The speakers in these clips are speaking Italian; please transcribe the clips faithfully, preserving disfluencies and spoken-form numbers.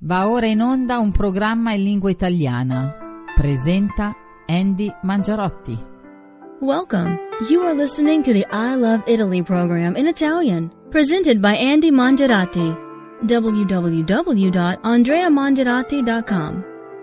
Va ora in onda un programma in lingua italiana. Presenta Andy Mangiarotti. Welcome. You are listening to the I Love Italy program in Italian, presented by Andy Mangiarotti. w w w dot andrea mangiarotti dot com.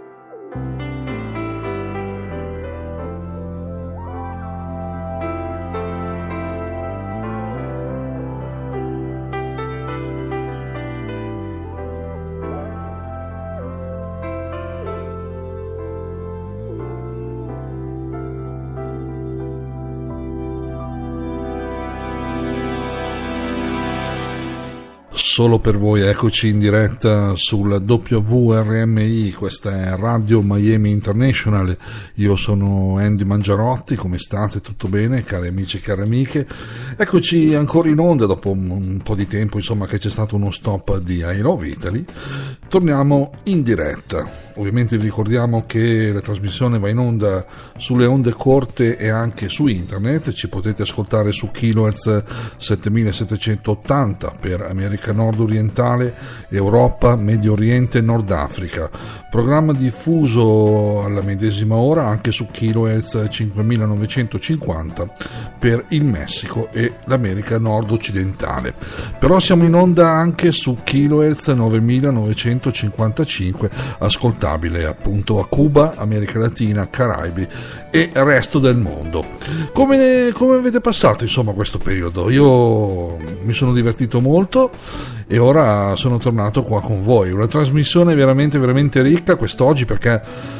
Solo per voi, eccoci in diretta sul W R M I, questa è Radio Miami International. Io sono Andy Mangiarotti, come state? Tutto bene, cari amici e cari amiche? Eccoci ancora in onda dopo un, un po' di tempo, insomma, che c'è stato uno stop di I Love Italy. Torniamo in diretta. Ovviamente vi ricordiamo che la trasmissione va in onda sulle onde corte e anche su internet. Ci potete ascoltare su kilohertz settemilasettecentottanta per America Nord Orientale, Europa, Medio Oriente e Nord Africa. Programma diffuso alla medesima ora anche su kilohertz cinquemilanovecentocinquanta per il Messico e l'America Nord Occidentale. Però siamo in onda anche su kilohertz novemilanovecentocinquantacinque, ascoltate appunto a Cuba, America Latina, Caraibi e il resto del mondo. Come, come avete passato insomma questo periodo? Io mi sono divertito molto e ora sono tornato qua con voi. Una trasmissione veramente veramente ricca quest'oggi, perché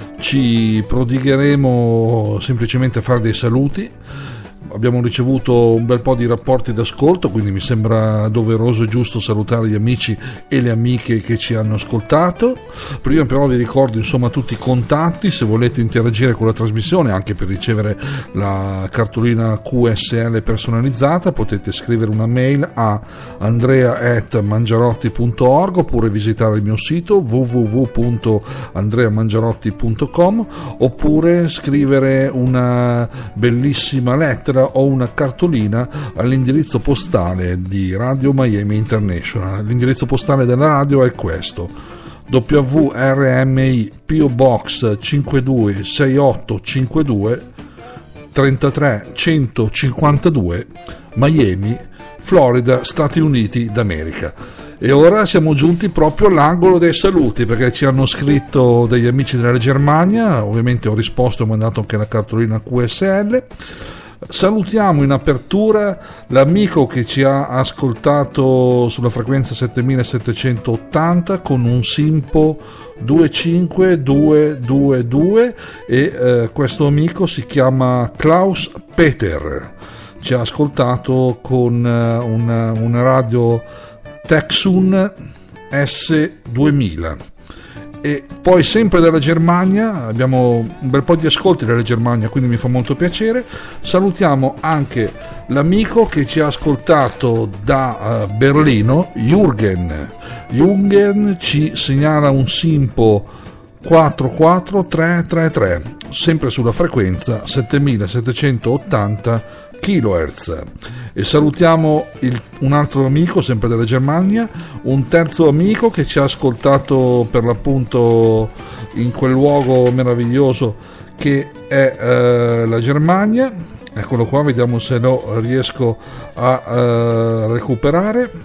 ci prodigheremo semplicemente a fare dei saluti. Abbiamo ricevuto un bel po' di rapporti d'ascolto, quindi mi sembra doveroso e giusto salutare gli amici e le amiche che ci hanno ascoltato. Prima però vi ricordo insomma tutti i contatti, se volete interagire con la trasmissione anche per ricevere la cartolina Q S L personalizzata, potete scrivere una mail a andrea at mangiarotti punto org oppure visitare il mio sito w w w punto andrea mangiarotti punto com, oppure scrivere una bellissima lettera o una cartolina all'indirizzo postale di Radio Miami International. L'indirizzo postale della radio è questo: W R M I P O Box cinque due sei otto cinque due trentatré centocinquantadue Miami, Florida, Stati Uniti d'America. E ora siamo giunti proprio all'angolo dei saluti, perché ci hanno scritto degli amici della Germania. Ovviamente ho risposto e ho mandato anche la cartolina Q S L. Salutiamo in apertura l'amico che ci ha ascoltato sulla frequenza settemilasettecentottanta con un simpo due cinque due due due e eh, questo amico si chiama Klaus Peter. Ci ha ascoltato con eh, una, una radio Texun S duemila. E poi sempre dalla Germania, abbiamo un bel po' di ascolti dalla Germania, quindi mi fa molto piacere. Salutiamo anche l'amico che ci ha ascoltato da uh, Berlino, Jürgen. Jürgen ci segnala un simpo quattro quattro tre tre tre, sempre sulla frequenza settemilasettecentottanta kilohertz. E salutiamo il, un altro amico sempre della Germania, un terzo amico che ci ha ascoltato per l'appunto in quel luogo meraviglioso che è eh, la Germania. Eccolo qua, vediamo se lo riesco a eh, recuperare.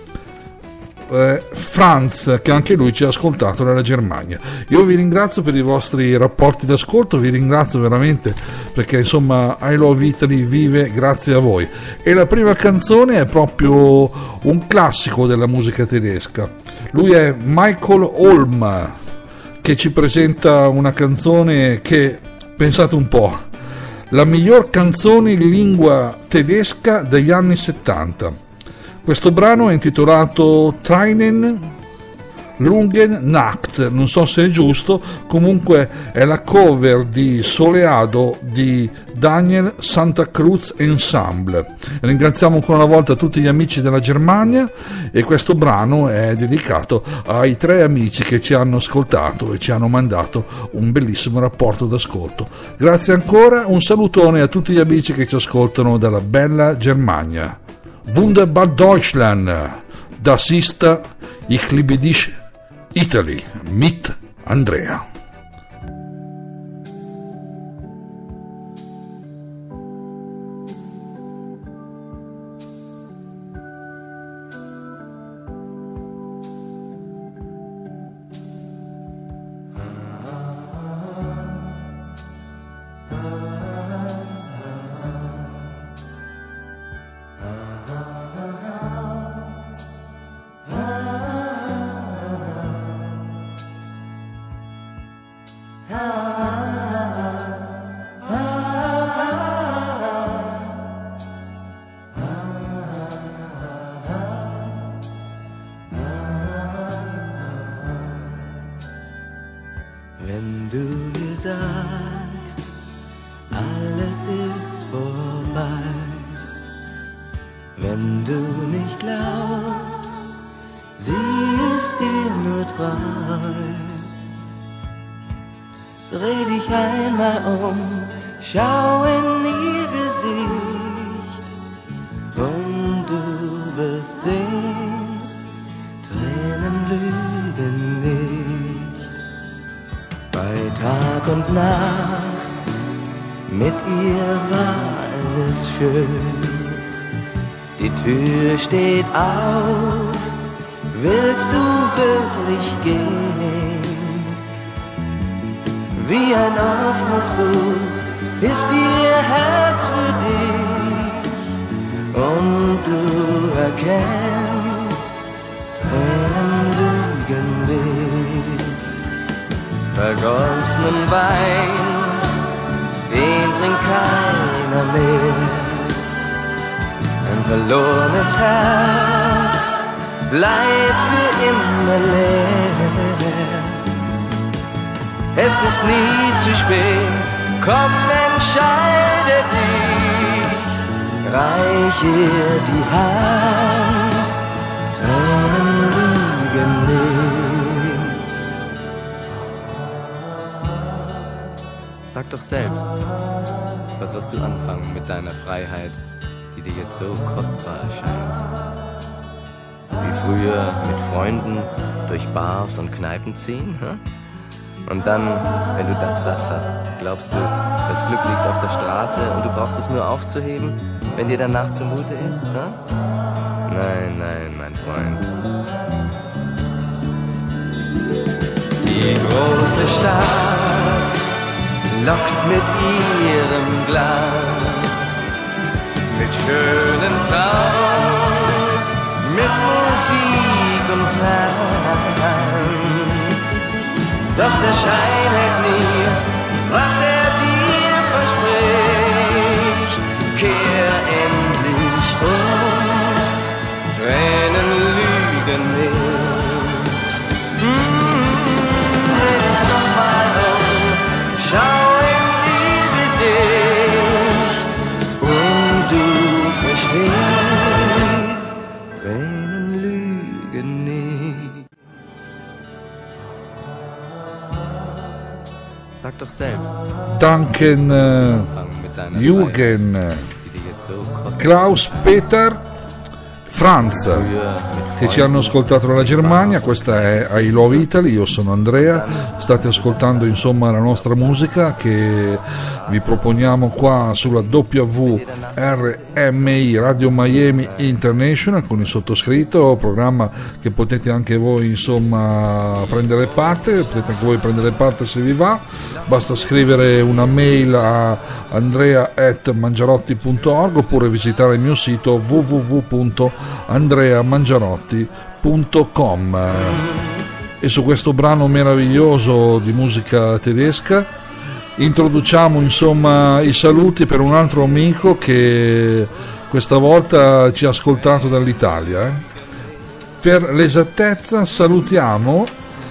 Eh, Franz, che anche lui ci ha ascoltato dalla Germania. Io vi ringrazio per i vostri rapporti d'ascolto, vi ringrazio veramente perché insomma I Love Italy vive grazie a voi. E la prima canzone è proprio un classico della musica tedesca. Lui è Michael Holm, che ci presenta una canzone che, pensate un po', la miglior canzone in lingua tedesca degli anni settanta. Questo brano è intitolato Trainen Lungen Nacht, non so se è giusto, comunque è la cover di Soleado di Daniel Santa Cruz Ensemble. Ringraziamo ancora una volta tutti gli amici della Germania e questo brano è dedicato ai tre amici che ci hanno ascoltato e ci hanno mandato un bellissimo rapporto d'ascolto. Grazie ancora, un salutone a tutti gli amici che ci ascoltano dalla bella Germania. Wunderbar Deutschland, das ist, ich liebe dich, Italy, meet Andrea. Wenn du mir sagst, alles ist vorbei, wenn du nicht glaubst, sie ist dir nur treu, dreh dich einmal um, schau in ihr Gesicht und du wirst sehen, Tränen lügen nicht. Bei Tag und Nacht, mit ihr war alles schön. Die Tür steht auf, willst du wirklich gehen? Wie ein offenes Buch ist ihr Herz für dich. Und du erkennst, Tränen lügen nicht. Vergossenen Wein, den trinkt keiner mehr. Ein verlorenes Herz bleibt für immer leer. Es ist nie zu spät, komm, entscheide dich. Reich ihr die Hand, Tränen lügen nicht. Sag doch selbst, was wirst du anfangen mit deiner Freiheit, die dir jetzt so kostbar erscheint? Wie früher mit Freunden durch Bars und Kneipen ziehen? Hm? Und dann, wenn du das satt hast, glaubst du, das Glück liegt auf der Straße und du brauchst es nur aufzuheben, wenn dir danach zumute ist? Hm? Nein, nein, mein Freund. Die große Stadt lockt mit ihrem Glas, mit schönen Frauen, mit Musik und Tanz. Doch der Schein hält nie, was er dir verspricht. Kehr endlich um, Tränen lügen nicht. Mmh, dreh dich doch mal um, schau in ihr Gesicht und du verstehst, Tränen lügen nicht. Sag doch selbst. Danken, äh, Jürgen, Klaus Peter, Franz, che ci hanno ascoltato dalla Germania. Questa è I Love Italy, io sono Andrea, state ascoltando insomma la nostra musica che vi proponiamo qua sulla W R M I Radio Miami International con il sottoscritto, programma che potete anche voi insomma prendere parte, potete anche voi prendere parte se vi va, basta scrivere una mail a andrea at mangiarotti punto org oppure visitare il mio sito w w w punto andrea mangiarotti punto com. E su questo brano meraviglioso di musica tedesca introduciamo insomma i saluti per un altro amico che questa volta ci ha ascoltato dall'Italia. Eh. Per l'esattezza salutiamo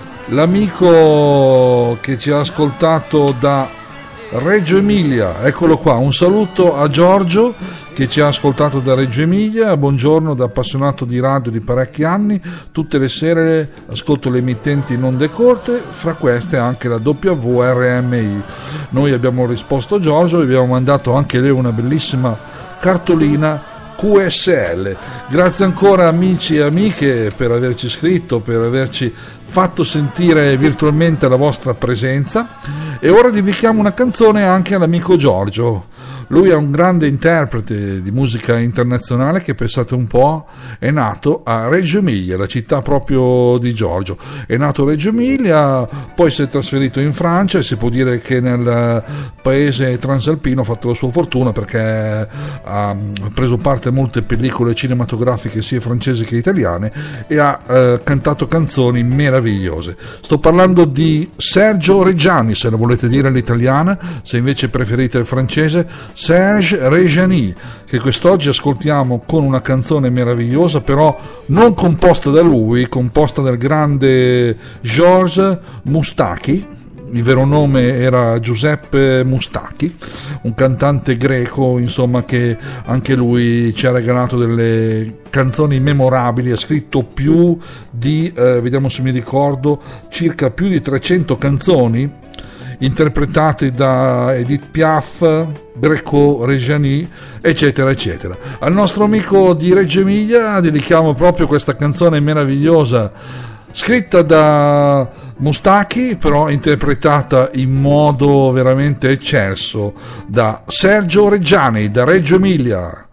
l'amico che ci ha ascoltato da Reggio Emilia, eccolo qua, un saluto a Giorgio che ci ha ascoltato da Reggio Emilia. Buongiorno, da appassionato di radio di parecchi anni, tutte le sere ascolto le emittenti in onde corte, fra queste anche la W R M I. Noi abbiamo risposto a Giorgio e abbiamo mandato anche lei una bellissima cartolina Q S L. Grazie ancora amici e amiche per averci scritto, per averci fatto sentire virtualmente la vostra presenza. E ora dedichiamo una canzone anche all'amico Giorgio. Lui è un grande interprete di musica internazionale che, pensate un po', è nato a Reggio Emilia, la città proprio di Giorgio. È nato a Reggio Emilia, poi si è trasferito in Francia e si può dire che nel paese transalpino ha fatto la sua fortuna, perché ha preso parte a molte pellicole cinematografiche sia francesi che italiane e ha eh, cantato canzoni meravigliose. Sto parlando di Sergio Reggiani, se la volete dire all'italiana, se invece preferite il francese, Serge Reggiani, che quest'oggi ascoltiamo con una canzone meravigliosa, però non composta da lui, composta dal grande Georges Moustaki. Il vero nome era Giuseppe Moustaki, un cantante greco, insomma, che anche lui ci ha regalato delle canzoni memorabili. Ha scritto più di, eh, vediamo se mi ricordo, circa più di trecento canzoni interpretati da Edith Piaf, Greco Reggiani, eccetera eccetera. Al nostro amico di Reggio Emilia dedichiamo proprio questa canzone meravigliosa, scritta da Moustaki, però interpretata in modo veramente eccelso da Sergio Reggiani, da Reggio Emilia.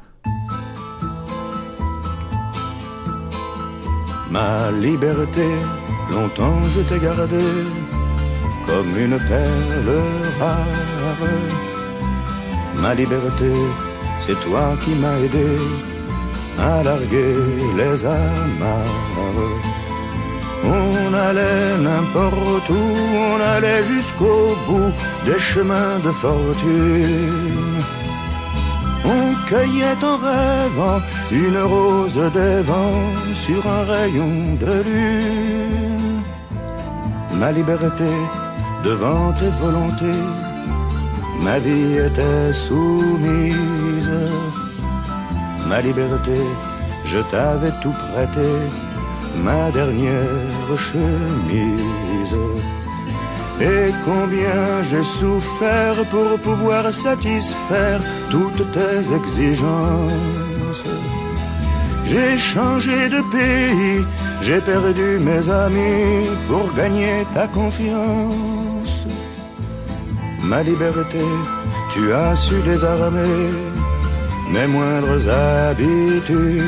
Ma liberté, longtemps je t'ai gardée comme une perle rare. Ma liberté, c'est toi qui m'as aidé à larguer les amarres. On allait n'importe où, on allait jusqu'au bout des chemins de fortune. On cueillait en rêvant une rose des vents sur un rayon de lune. Ma liberté, devant tes volontés, ma vie était soumise. Ma liberté, je t'avais tout prêté, ma dernière chemise. Et combien j'ai souffert pour pouvoir satisfaire toutes tes exigences. J'ai changé de pays, j'ai perdu mes amis pour gagner ta confiance. Ma liberté, tu as su désarmer mes moindres habitudes.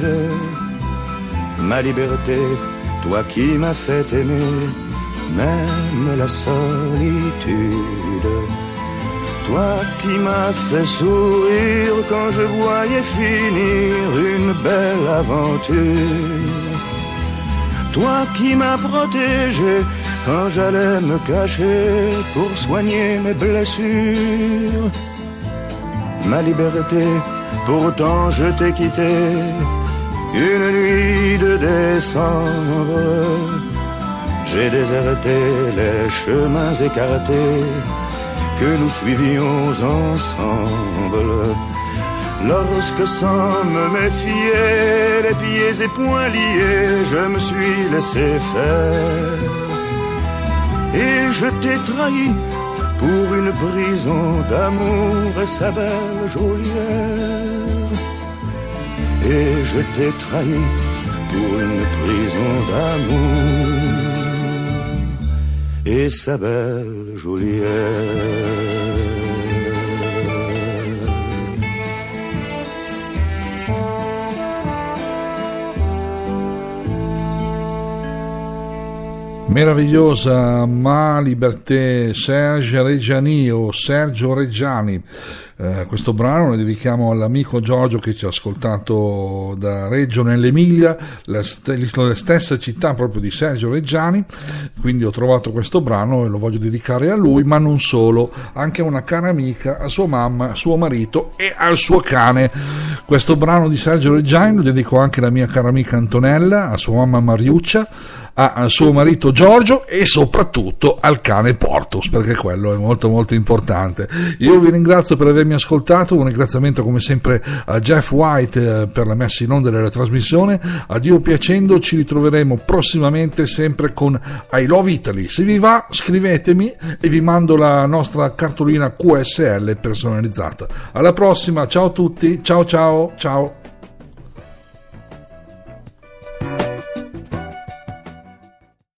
Ma liberté, toi qui m'as fait aimer même la solitude. Toi qui m'as fait sourire quand je voyais finir une belle aventure. Toi qui m'as protégé quand j'allais me cacher pour soigner mes blessures. Ma liberté, pourtant je t'ai quitté une nuit de décembre. J'ai déserté les chemins écartés que nous suivions ensemble. Lorsque sans me méfier, les pieds et poings liés, je me suis laissé faire. Et je t'ai trahi pour une prison d'amour et sa belle geôlière. Et je t'ai trahi pour une prison d'amour et sa belle geôlière. Meravigliosa Ma Liberté, Serge Reggiani o Sergio Reggiani. Eh, questo brano lo dedichiamo all'amico Giorgio che ci ha ascoltato da Reggio nell'Emilia, la, st- la stessa città proprio di Sergio Reggiani. Quindi ho trovato questo brano e lo voglio dedicare a lui, ma non solo, anche a una cara amica, a sua mamma, a suo marito e al suo cane. Questo brano di Sergio Reggiani lo dedico anche alla mia cara amica Antonella, a sua mamma Mariuccia, al suo marito Giorgio e soprattutto al cane Portus, perché quello è molto molto importante. Io vi ringrazio per avermi ascoltato, un ringraziamento come sempre a Jeff White per la messa in onda della trasmissione. A Dio piacendo ci ritroveremo prossimamente sempre con I Love Italy. Se vi va scrivetemi e vi mando la nostra cartolina Q S L personalizzata. Alla prossima, ciao a tutti, ciao ciao ciao.